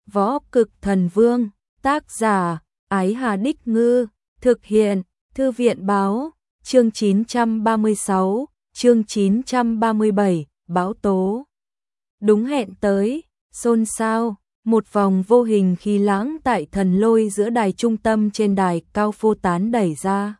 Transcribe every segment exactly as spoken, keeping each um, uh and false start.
Võ Cực Thần Vương, tác giả, Ái Hà Đích Ngư, thực hiện, Thư viện Báo, chương chín trăm ba mươi sáu, chương chín trăm ba mươi bảy, báo tố. Đúng hẹn tới, xôn xao, một vòng vô hình khí lãng tại thần lôi giữa đài trung tâm trên đài cao phô tán đẩy ra.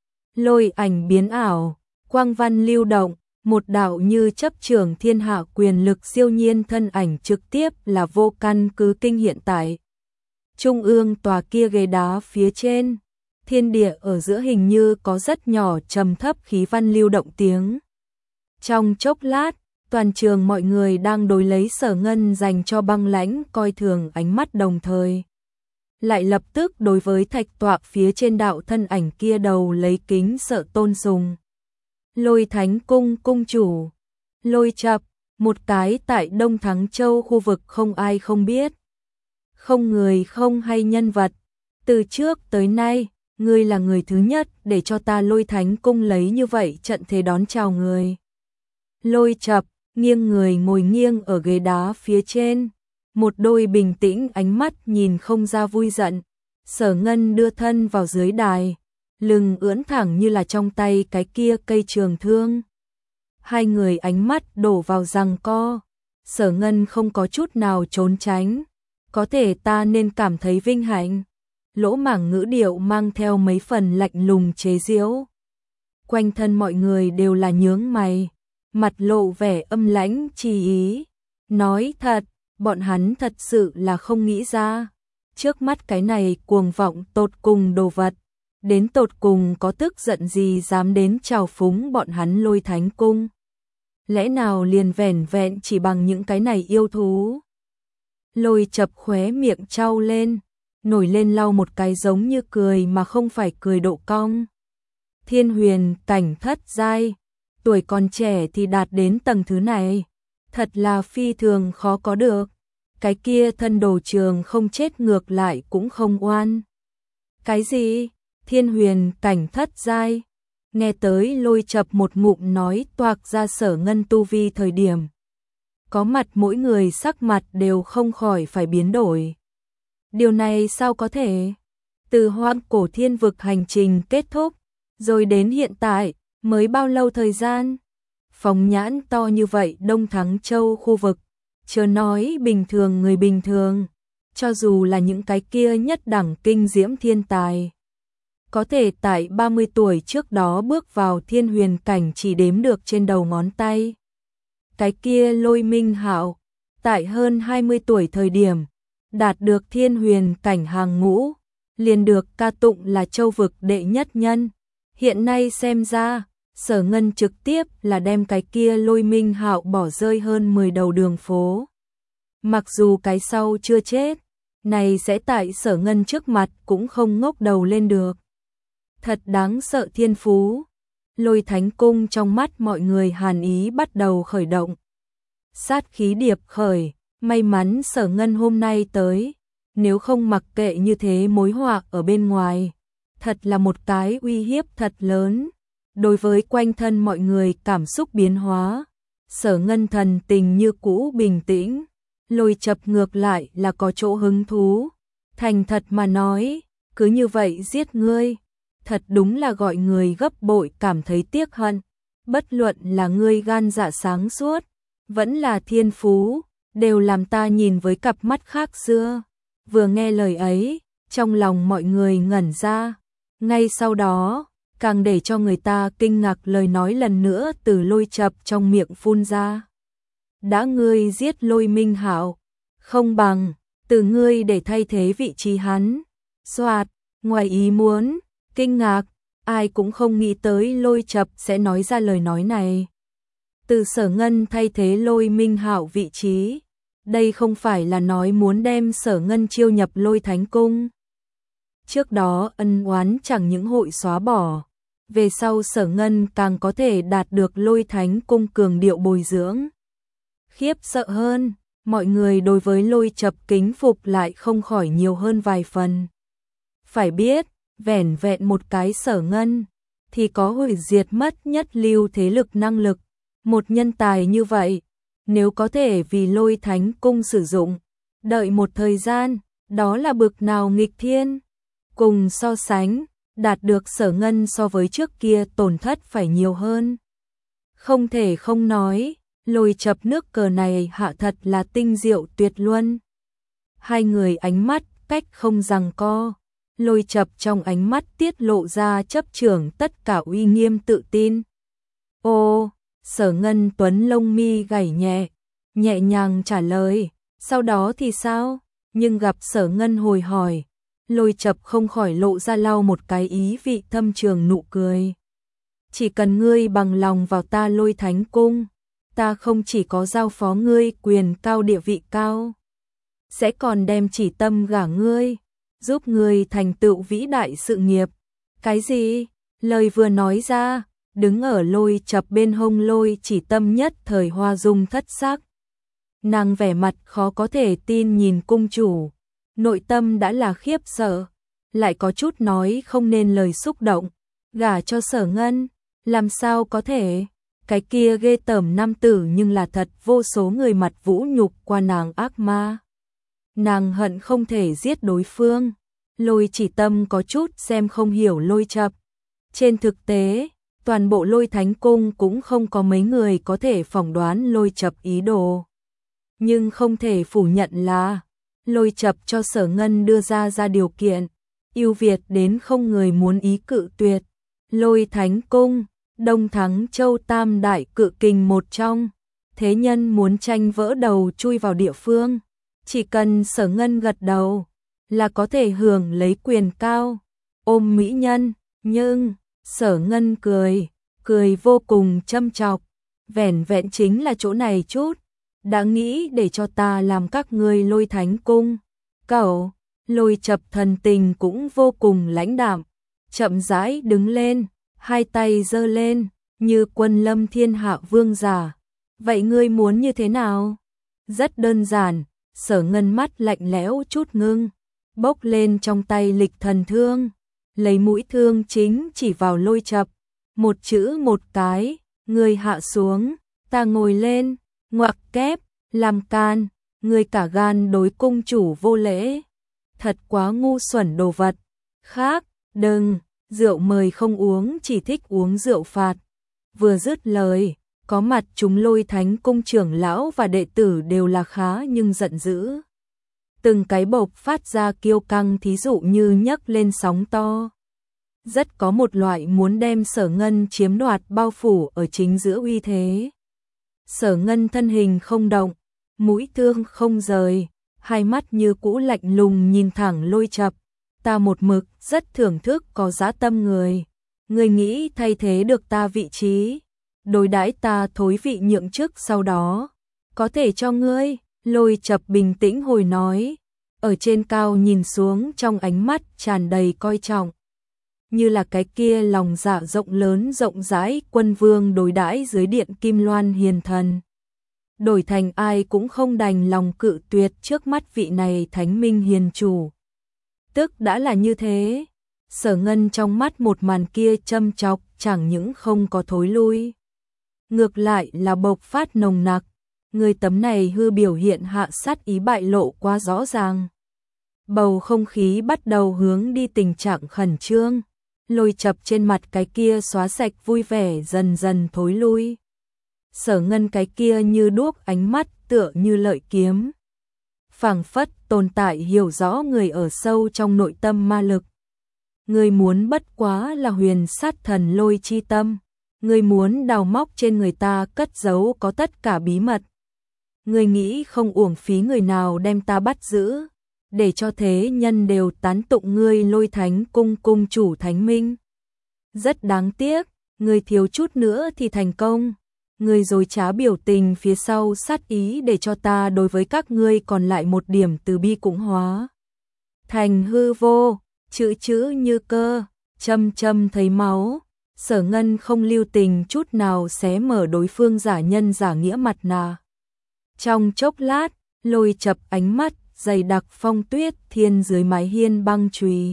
Lôi ảnh biến ảo, quang văn lưu động, một đạo như chấp trưởng thiên hạ quyền lực siêu nhiên thân ảnh trực tiếp là Vô Căn Cứ Kinh hiện tại. Trung ương tòa kia ghế đá phía trên, thiên địa ở giữa hình như có rất nhỏ trầm thấp khí văn lưu động tiếng. Trong chốc lát, toàn trường mọi người đang đối lấy Sở Ngân dành cho băng lãnh coi thường ánh mắt đồng thời. Lại lập tức đối với thạch tọa phía trên đạo thân ảnh kia đầu lấy kính sợ tôn sùng. Lôi Thánh Cung cung chủ, Lôi Chập, một cái tại Đông Thắng Châu khu vực không ai không biết. Không người không hay nhân vật, từ trước tới nay, ngươi là người thứ nhất để cho ta Lôi Thánh Cung lấy như vậy trận thế đón chào người. Lôi Chập, nghiêng người ngồi nghiêng ở ghế đá phía trên, một đôi bình tĩnh ánh mắt nhìn không ra vui giận. Sở Ngân đưa thân vào dưới đài, lưng ưỡn thẳng như là trong tay cái kia cây trường thương. Hai người ánh mắt đổ vào giằng co, Sở Ngân không có chút nào trốn tránh, có thể ta nên cảm thấy vinh hạnh. Lỗ mảng ngữ điệu mang theo mấy phần lạnh lùng chế giễu. Quanh thân mọi người đều là nhướng mày, mặt lộ vẻ âm lãnh chi ý. Nói thật, bọn hắn thật sự là không nghĩ ra, trước mắt cái này cuồng vọng tột cùng đồ vật, đến tột cùng có tức giận gì dám đến trào phúng bọn hắn Lôi Thánh Cung. Lẽ nào liền vẻn vẹn chỉ bằng những cái này yêu thú? Lôi Chập khóe miệng trao lên, nổi lên lau một cái giống như cười mà không phải cười độ cong. Thiên huyền cảnh thất giai, tuổi còn trẻ thì đạt đến tầng thứ này, thật là phi thường khó có được. Cái kia thân đồ trường không chết ngược lại cũng không oan. Cái gì? Thiên huyền cảnh thất giai? Nghe tới Lôi Chập một ngụm nói toạc ra Sở Ngân tu vi thời điểm. Có mặt mỗi người sắc mặt đều không khỏi phải biến đổi. Điều này sao có thể? Từ Hoang Cổ Thiên Vực hành trình kết thúc, rồi đến hiện tại, mới bao lâu thời gian? Phóng nhãn to như vậy Đông Thắng Châu khu vực, chớ nói bình thường người bình thường, cho dù là những cái kia nhất đẳng kinh diễm thiên tài, có thể tại ba mươi tuổi trước đó bước vào thiên huyền cảnh chỉ đếm được trên đầu ngón tay. Cái kia Lôi Minh Hạo, tại hơn hai mươi tuổi thời điểm, đạt được thiên huyền cảnh hàng ngũ, liền được ca tụng là châu vực đệ nhất nhân. Hiện nay xem ra, Sở Ngân trực tiếp là đem cái kia Lôi Minh Hạo bỏ rơi hơn mười đầu đường phố. Mặc dù cái sau chưa chết, này sẽ tại Sở Ngân trước mặt cũng không ngóc đầu lên được. Thật đáng sợ thiên phú. Lôi Thánh Cung trong mắt mọi người hàn ý bắt đầu khởi động. Sát khí điệp khởi, may mắn Sở Ngân hôm nay tới, nếu không mặc kệ như thế mối họa ở bên ngoài, thật là một cái uy hiếp thật lớn. Đối với quanh thân mọi người cảm xúc biến hóa, Sở Ngân thần tình như cũ bình tĩnh, Lôi Chập ngược lại là có chỗ hứng thú. Thành thật mà nói, cứ như vậy giết ngươi, thật đúng là gọi người gấp bội cảm thấy tiếc hận. Bất luận là ngươi gan dạ sáng suốt, vẫn là thiên phú, đều làm ta nhìn với cặp mắt khác xưa. Vừa nghe lời ấy, trong lòng mọi người ngẩn ra, ngay sau đó, càng để cho người ta kinh ngạc lời nói lần nữa từ Lôi Chập trong miệng phun ra. Đã ngươi giết Lôi Minh Hạo, không bằng từ ngươi để thay thế vị trí hắn. Soạt, ngoài ý muốn, kinh ngạc, ai cũng không nghĩ tới Lôi Chập sẽ nói ra lời nói này. Từ Sở Ngân thay thế Lôi Minh Hạo vị trí, đây không phải là nói muốn đem Sở Ngân chiêu nhập Lôi Thánh Cung. Trước đó ân oán chẳng những hội xóa bỏ, về sau Sở Ngân càng có thể đạt được Lôi Thánh Cung cường điệu bồi dưỡng. Khiếp sợ hơn, mọi người đối với Lôi Chập kính phục lại không khỏi nhiều hơn vài phần. Phải biết, vẻn vẹn một cái Sở Ngân, thì có hủy diệt mất nhất lưu thế lực năng lực. Một nhân tài như vậy, nếu có thể vì Lôi Thánh Cung sử dụng, đợi một thời gian, đó là bực nào nghịch thiên. Cùng so sánh, đạt được Sở Ngân so với trước kia tổn thất phải nhiều hơn. Không thể không nói, Lôi Chập nước cờ này hạ thật là tinh diệu tuyệt luân. Hai người ánh mắt cách không giằng co, Lôi Chập trong ánh mắt tiết lộ ra chấp trưởng tất cả uy nghiêm tự tin. Ô, Sở Ngân Tuấn lông mi gảy nhẹ, nhẹ nhàng trả lời, sau đó thì sao? Nhưng gặp Sở Ngân hồi hỏi, Lôi Chập không khỏi lộ ra lau một cái ý vị thâm trường nụ cười. Chỉ cần ngươi bằng lòng vào ta Lôi Thánh Cung, ta không chỉ có giao phó ngươi quyền cao địa vị cao, sẽ còn đem chỉ tâm gả ngươi, giúp ngươi thành tựu vĩ đại sự nghiệp. Cái gì? Lời vừa nói ra, đứng ở Lôi Chập bên hông Lôi Chỉ Tâm nhất thời hoa dung thất sắc. Nàng vẻ mặt khó có thể tin nhìn cung chủ, nội tâm đã là khiếp sợ, lại có chút nói không nên lời xúc động. Gả cho Sở Ngân, làm sao có thể? Cái kia ghê tởm nam tử nhưng là thật vô số người mặt vũ nhục qua nàng ác ma. Nàng hận không thể giết đối phương. Lôi Chỉ Tâm có chút xem không hiểu Lôi Chập. Trên thực tế, toàn bộ Lôi Thánh Cung cũng không có mấy người có thể phỏng đoán Lôi Chập ý đồ. Nhưng không thể phủ nhận là Lôi Chập cho Sở Ngân đưa ra ra điều kiện, ưu việt đến không người muốn ý cự tuyệt. Lôi Thánh Cung, Đông Thắng Châu tam đại cự kình một trong, thế nhân muốn tranh vỡ đầu chui vào địa phương, chỉ cần Sở Ngân gật đầu là có thể hưởng lấy quyền cao, ôm mỹ nhân. Nhưng Sở Ngân cười, cười vô cùng châm chọc, vẻn vẹn chính là chỗ này chút, đã nghĩ để cho ta làm các ngươi Lôi Thánh Cung. Cậu, Lôi Chập thần tình cũng vô cùng lãnh đạm, chậm rãi đứng lên, hai tay giơ lên, như quân lâm thiên hạ vương giả. Vậy ngươi muốn như thế nào? Rất đơn giản. Sở Ngân mắt lạnh lẽo chút ngưng, bốc lên trong tay lịch thần thương, lấy mũi thương chính chỉ vào Lôi Chập, một chữ một cái, ngươi hạ xuống, ta ngồi lên. Ngoặc kép, làm can, ngươi cả gan đối cung chủ vô lễ, thật quá ngu xuẩn đồ vật. Khác, đừng, rượu mời không uống, chỉ thích uống rượu phạt. Vừa dứt lời, có mặt chúng Lôi Thánh Cung trưởng lão và đệ tử đều là khá nhưng giận dữ. Từng cái bộc phát ra kiêu căng, thí dụ như nhấc lên sóng to. Rất có một loại muốn đem Sở Ngân chiếm đoạt bao phủ ở chính giữa uy thế. Sở Ngân thân hình không động, mũi thương không rời, hai mắt như cũ lạnh lùng nhìn thẳng Lôi Chập. Ta một mực rất thưởng thức có dã tâm người. Ngươi nghĩ thay thế được ta vị trí, đối đãi ta thối vị nhượng chức sau đó, có thể cho ngươi. Lôi Chập bình tĩnh hồi nói, ở trên cao nhìn xuống trong ánh mắt tràn đầy coi trọng. Như là cái kia lòng dạ rộng lớn rộng rãi quân vương đối đãi dưới điện Kim Loan hiền thần. Đổi thành ai cũng không đành lòng cự tuyệt trước mắt vị này thánh minh hiền chủ. Tức đã là như thế, Sở Ngân trong mắt một màn kia châm chọc chẳng những không có thối lui, ngược lại là bộc phát nồng nặc. Người tấm này hư biểu hiện hạ sát ý bại lộ quá rõ ràng. Bầu không khí bắt đầu hướng đi tình trạng khẩn trương. Lôi Chập trên mặt cái kia xóa sạch vui vẻ dần dần thối lui. Sở Ngân cái kia như đuốc ánh mắt tựa như lợi kiếm, phảng phất tồn tại hiểu rõ người ở sâu trong nội tâm ma lực. Người muốn bất quá là huyền sát thần Lôi chi tâm, người muốn đào móc trên người ta cất giấu có tất cả bí mật. Người nghĩ không uổng phí người nào đem ta bắt giữ, để cho thế nhân đều tán tụng ngươi Lôi Thánh Cung cung chủ thánh minh. Rất đáng tiếc, người thiếu chút nữa thì thành công. Người dối trá biểu tình phía sau sát ý để cho ta đối với các ngươi còn lại một điểm từ bi cũng hóa thành hư vô, chữ chữ như cơ, châm châm thấy máu. Sở Ngân không lưu tình chút nào xé mở đối phương giả nhân giả nghĩa mặt nạ. Trong chốc lát, Lôi Chập ánh mắt dày đặc phong tuyết thiên dưới mái hiên băng chùy.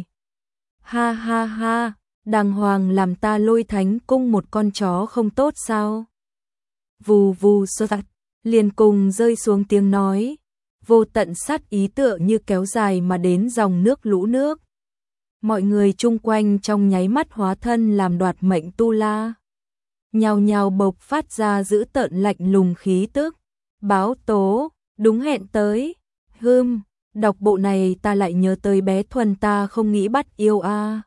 Ha ha ha, đàng hoàng làm ta Lôi Thánh Cung một con chó không tốt sao? Vù vù sơ tạch, liền cùng rơi xuống tiếng nói. vô tận sát ý tựa như kéo dài mà đến dòng nước lũ nước. Mọi người chung quanh trong nháy mắt hóa thân làm đoạt mệnh tu la. Nhào nhào bộc phát ra giữ tợn lạnh lùng khí tức. Báo tố, đúng hẹn tới. Hừm, đọc bộ này ta lại nhớ tới bé Thuần ta không nghĩ bắt yêu a. À.